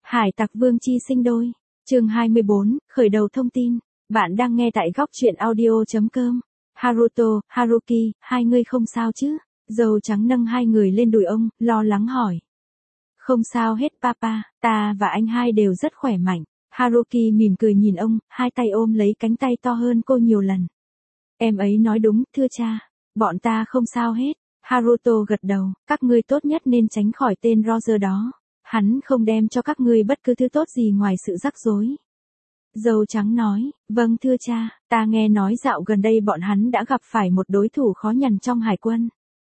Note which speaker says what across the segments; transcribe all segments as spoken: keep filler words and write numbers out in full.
Speaker 1: Hải tặc vương chi sinh đôi. Chương hai mươi bốn, khởi đầu thông tin. Bạn đang nghe tại góc truyện audio chấm com. Haruto, Haruki, hai người không sao chứ? Dâu trắng nâng hai người lên đùi ông, lo lắng hỏi. Không sao hết papa, ta và anh hai đều rất khỏe mạnh. Haruki mỉm cười nhìn ông, hai tay ôm lấy cánh tay to hơn cô nhiều lần. Em ấy nói đúng, thưa cha. Bọn ta không sao hết. Haruto gật đầu, các ngươi tốt nhất nên tránh khỏi tên Roger đó. Hắn không đem cho các ngươi bất cứ thứ tốt gì ngoài sự rắc rối. Dâu trắng nói, vâng thưa cha, ta nghe nói dạo gần đây bọn hắn đã gặp phải một đối thủ khó nhằn trong hải quân.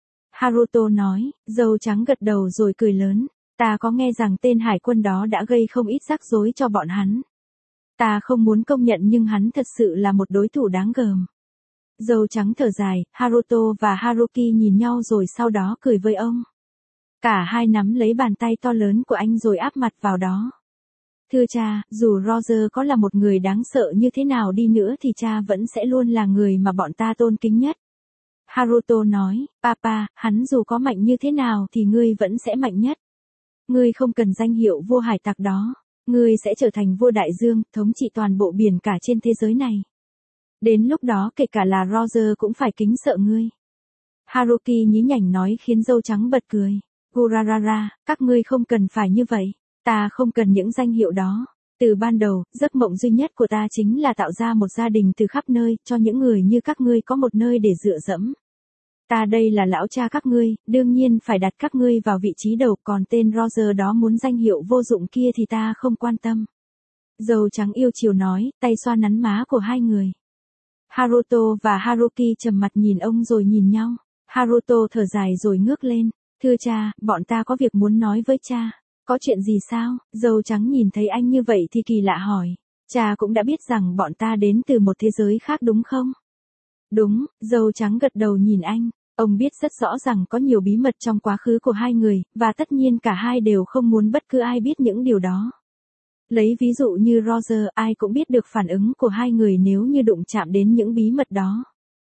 Speaker 1: Haruto nói, dâu trắng gật đầu rồi cười lớn, ta có nghe rằng tên hải quân đó đã gây không ít rắc rối cho bọn hắn. Ta không muốn công nhận nhưng hắn thật sự là một đối thủ đáng gờm. Dâu trắng thở dài, Haruto và Haruki nhìn nhau rồi sau đó cười với ông. Cả hai nắm lấy bàn tay to lớn của anh rồi áp mặt vào đó. Thưa cha, dù Roger có là một người đáng sợ như thế nào đi nữa thì cha vẫn sẽ luôn là người mà bọn ta tôn kính nhất. Haruto nói, papa, hắn dù có mạnh như thế nào thì ngươi vẫn sẽ mạnh nhất. Ngươi không cần danh hiệu vua hải tặc đó. Ngươi sẽ trở thành vua đại dương, thống trị toàn bộ biển cả trên thế giới này. Đến lúc đó kể cả là Roger cũng phải kính sợ ngươi. Haruki nhí nhảnh nói khiến dâu trắng bật cười. Urarara, các ngươi không cần phải như vậy. Ta không cần những danh hiệu đó. Từ ban đầu, giấc mộng duy nhất của ta chính là tạo ra một gia đình từ khắp nơi, cho những người như các ngươi có một nơi để dựa dẫm. Ta đây là lão cha các ngươi, đương nhiên phải đặt các ngươi vào vị trí đầu, còn tên Roger đó muốn danh hiệu vô dụng kia thì ta không quan tâm. Dâu trắng yêu chiều nói, tay xoa nắn má của hai người. Haruto và Haruki trầm mặt nhìn ông rồi nhìn nhau. Haruto thở dài rồi ngước lên. Thưa cha, bọn ta có việc muốn nói với cha. Có chuyện gì sao? Dâu trắng nhìn thấy anh như vậy thì kỳ lạ hỏi. Cha cũng đã biết rằng bọn ta đến từ một thế giới khác đúng không? Đúng, dâu trắng gật đầu nhìn anh. Ông biết rất rõ rằng có nhiều bí mật trong quá khứ của hai người, và tất nhiên cả hai đều không muốn bất cứ ai biết những điều đó. Lấy ví dụ như Roger, ai cũng biết được phản ứng của hai người nếu như đụng chạm đến những bí mật đó.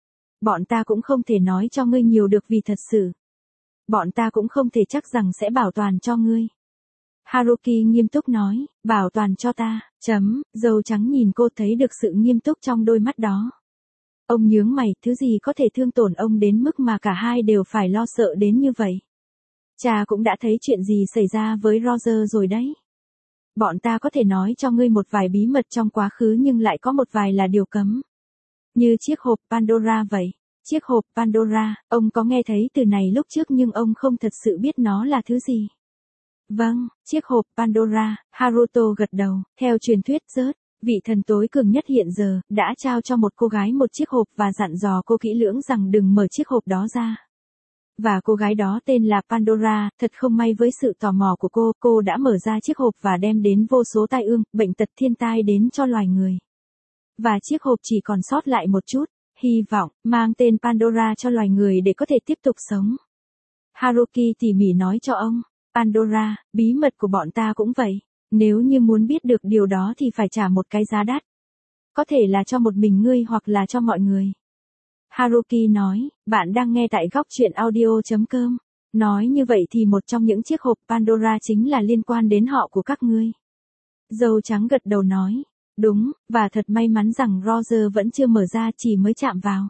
Speaker 1: Bọn ta cũng không thể nói cho ngươi nhiều được vì thật sự. Bọn ta cũng không thể chắc rằng sẽ bảo toàn cho ngươi. Haruki nghiêm túc nói, bảo toàn cho ta, chấm, dâu trắng nhìn cô thấy được sự nghiêm túc trong đôi mắt đó. Ông nhướng mày, thứ gì có thể thương tổn ông đến mức mà cả hai đều phải lo sợ đến như vậy. Cha cũng đã thấy chuyện gì xảy ra với Roger rồi đấy. Bọn ta có thể nói cho ngươi một vài bí mật trong quá khứ nhưng lại có một vài là điều cấm. Như chiếc hộp Pandora vậy. Chiếc hộp Pandora, ông có nghe thấy từ này lúc trước nhưng ông không thật sự biết nó là thứ gì. Vâng, chiếc hộp Pandora, Haruto gật đầu, theo truyền thuyết rớt, vị thần tối cường nhất hiện giờ, đã trao cho một cô gái một chiếc hộp và dặn dò cô kỹ lưỡng rằng đừng mở chiếc hộp đó ra. Và cô gái đó tên là Pandora, thật không may với sự tò mò của cô, cô đã mở ra chiếc hộp và đem đến vô số tai ương, bệnh tật thiên tai đến cho loài người. Và chiếc hộp chỉ còn sót lại một chút, hy vọng, mang tên Pandora cho loài người để có thể tiếp tục sống. Haruki tỉ mỉ nói cho ông, Pandora, bí mật của bọn ta cũng vậy, nếu như muốn biết được điều đó thì phải trả một cái giá đắt. Có thể là cho một mình ngươi hoặc là cho mọi người. Haruki nói, bạn đang nghe tại góc truyện audio chấm com. Nói như vậy thì một trong những chiếc hộp Pandora chính là liên quan đến họ của các ngươi. Dâu trắng gật đầu nói, đúng, và thật may mắn rằng Roger vẫn chưa mở ra chỉ mới chạm vào.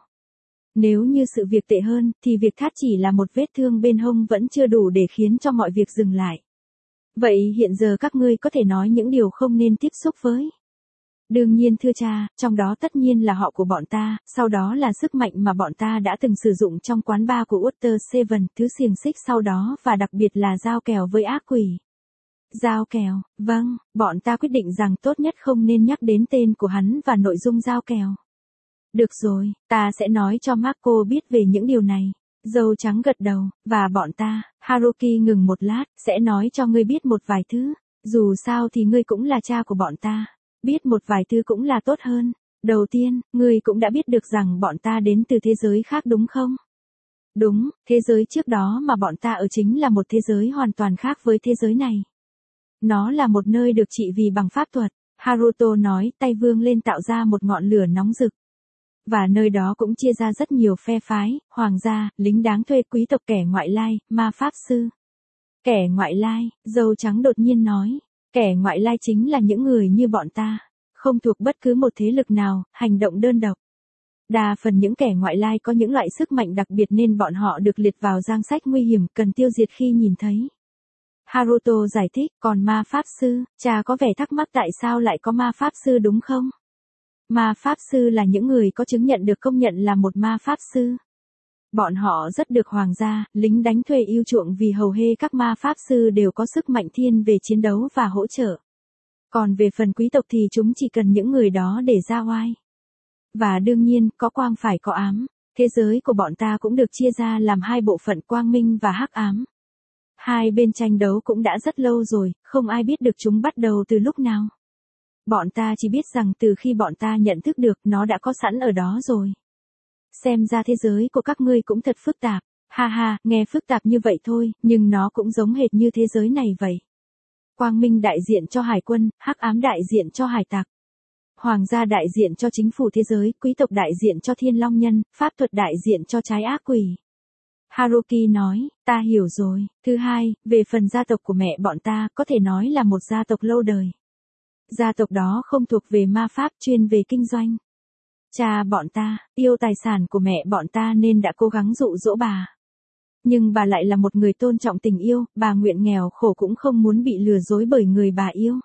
Speaker 1: Nếu như sự việc tệ hơn, thì việc thắt chỉ là một vết thương bên hông vẫn chưa đủ để khiến cho mọi việc dừng lại. Vậy hiện giờ các ngươi có thể nói những điều không nên tiếp xúc với. Đương nhiên thưa cha, trong đó tất nhiên là họ của bọn ta, sau đó là sức mạnh mà bọn ta đã từng sử dụng trong quán bar của Water Seven, thứ xiềng xích sau đó và đặc biệt là dao kèo với ác quỷ. Dao kèo, vâng, bọn ta quyết định rằng tốt nhất không nên nhắc đến tên của hắn và nội dung dao kèo. Được rồi, ta sẽ nói cho Marco biết về những điều này. Dâu trắng gật đầu, và bọn ta, Haruki ngừng một lát, sẽ nói cho ngươi biết một vài thứ. Dù sao thì ngươi cũng là cha của bọn ta. Biết một vài thứ cũng là tốt hơn. Đầu tiên, ngươi cũng đã biết được rằng bọn ta đến từ thế giới khác đúng không? Đúng, thế giới trước đó mà bọn ta ở chính là một thế giới hoàn toàn khác với thế giới này. Nó là một nơi được trị vì bằng pháp thuật. Haruto nói, tay vươn lên tạo ra một ngọn lửa nóng rực. Và nơi đó cũng chia ra rất nhiều phe phái, hoàng gia, lính đáng thuê, quý tộc, kẻ ngoại lai, ma pháp sư. Kẻ ngoại lai, dâu trắng đột nhiên nói. Kẻ ngoại lai chính là những người như bọn ta, không thuộc bất cứ một thế lực nào, hành động đơn độc. Đa phần những kẻ ngoại lai có những loại sức mạnh đặc biệt nên bọn họ được liệt vào danh sách nguy hiểm cần tiêu diệt khi nhìn thấy. Haruto giải thích, còn ma pháp sư, cha có vẻ thắc mắc tại sao lại có ma pháp sư đúng không? Ma pháp sư là những người có chứng nhận được công nhận là một ma pháp sư. Bọn họ rất được hoàng gia, lính đánh thuê yêu chuộng vì hầu hết các ma pháp sư đều có sức mạnh thiên về chiến đấu và hỗ trợ. Còn về phần quý tộc thì chúng chỉ cần những người đó để ra oai. Và đương nhiên, có quang phải có ám. Thế giới của bọn ta cũng được chia ra làm hai bộ phận quang minh và hắc ám. Hai bên tranh đấu cũng đã rất lâu rồi, không ai biết được chúng bắt đầu từ lúc nào. Bọn ta chỉ biết rằng từ khi bọn ta nhận thức được nó đã có sẵn ở đó rồi. Xem ra thế giới của các ngươi cũng thật phức tạp. Ha ha, nghe phức tạp như vậy thôi, nhưng nó cũng giống hệt như thế giới này vậy. Quang minh đại diện cho hải quân, hắc ám đại diện cho hải tặc. Hoàng gia đại diện cho chính phủ thế giới, quý tộc đại diện cho thiên long nhân, pháp thuật đại diện cho trái ác quỷ. Haruki nói, ta hiểu rồi. Thứ hai, về phần gia tộc của mẹ bọn ta, có thể nói là một gia tộc lâu đời. Gia tộc đó không thuộc về ma pháp, chuyên về kinh doanh. Cha bọn ta, yêu tài sản của mẹ bọn ta nên đã cố gắng dụ dỗ bà. Nhưng bà lại là một người tôn trọng tình yêu, bà nguyện nghèo khổ cũng không muốn bị lừa dối bởi người bà yêu.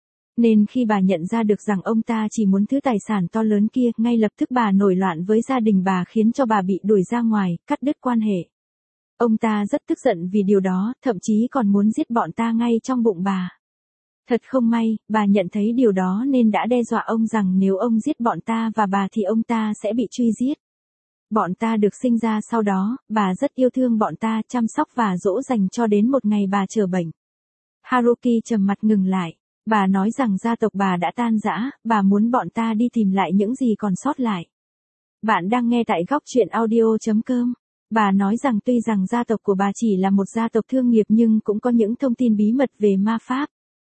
Speaker 1: Nên khi bà nhận ra được rằng ông ta chỉ muốn thứ tài sản to lớn kia, ngay lập tức bà nổi loạn với gia đình bà khiến cho bà bị đuổi ra ngoài, cắt đứt quan hệ. Ông ta rất tức giận vì điều đó, thậm chí còn muốn giết bọn ta ngay trong bụng bà. Thật không may, bà nhận thấy điều đó nên đã đe dọa ông rằng nếu ông giết bọn ta và bà thì ông ta sẽ bị truy giết. Bọn ta được sinh ra sau đó, bà rất yêu thương bọn ta, chăm sóc và dỗ dành cho đến một ngày bà trở bệnh. Haruki trầm mặt ngừng lại. Bà nói rằng gia tộc bà đã tan rã, bà muốn bọn ta đi tìm lại những gì còn sót lại. Bạn đang nghe tại góc truyện audio chấm com. Bà nói rằng tuy rằng gia tộc của bà chỉ là một gia tộc thương nghiệp nhưng cũng có những thông tin bí mật về ma pháp.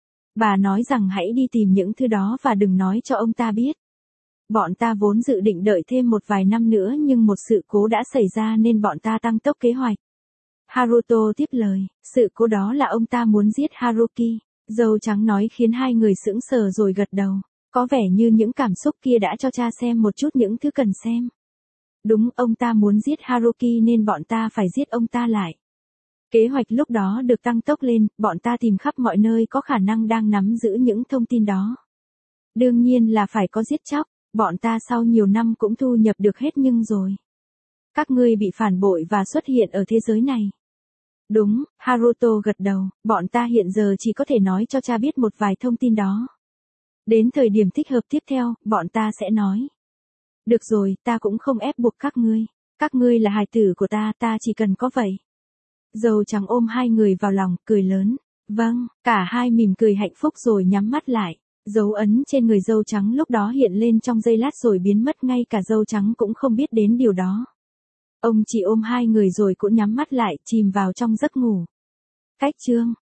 Speaker 1: Bà nói rằng hãy đi tìm những thứ đó và đừng nói cho ông ta biết. Bọn ta vốn dự định đợi thêm một vài năm nữa nhưng một sự cố đã xảy ra nên bọn ta tăng tốc kế hoạch. Haruto tiếp lời, sự cố đó là ông ta muốn giết Haruki. Dâu trắng nói khiến hai người sững sờ rồi gật đầu. Có vẻ như những cảm xúc kia đã cho cha xem một chút những thứ cần xem. Đúng, ông ta muốn giết Haruki nên bọn ta phải giết ông ta lại. Kế hoạch lúc đó được tăng tốc lên, bọn ta tìm khắp mọi nơi có khả năng đang nắm giữ những thông tin đó. Đương nhiên là phải có giết chóc, bọn ta sau nhiều năm cũng thu nhập được hết nhưng rồi. Các ngươi bị phản bội và xuất hiện ở thế giới này. Đúng, Haruto gật đầu, bọn ta hiện giờ chỉ có thể nói cho cha biết một vài thông tin đó. Đến thời điểm thích hợp tiếp theo, bọn ta sẽ nói. Được rồi, ta cũng không ép buộc các ngươi. Các ngươi là hài tử của ta, ta chỉ cần có vậy. Dâu trắng ôm hai người vào lòng, cười lớn. Vâng, cả hai mỉm cười hạnh phúc rồi nhắm mắt lại. Dấu ấn trên người dâu trắng lúc đó hiện lên trong giây lát rồi biến mất, ngay cả dâu trắng cũng không biết đến điều đó. Ông chỉ ôm hai người rồi cũng nhắm mắt lại, chìm vào trong giấc ngủ. Cách chương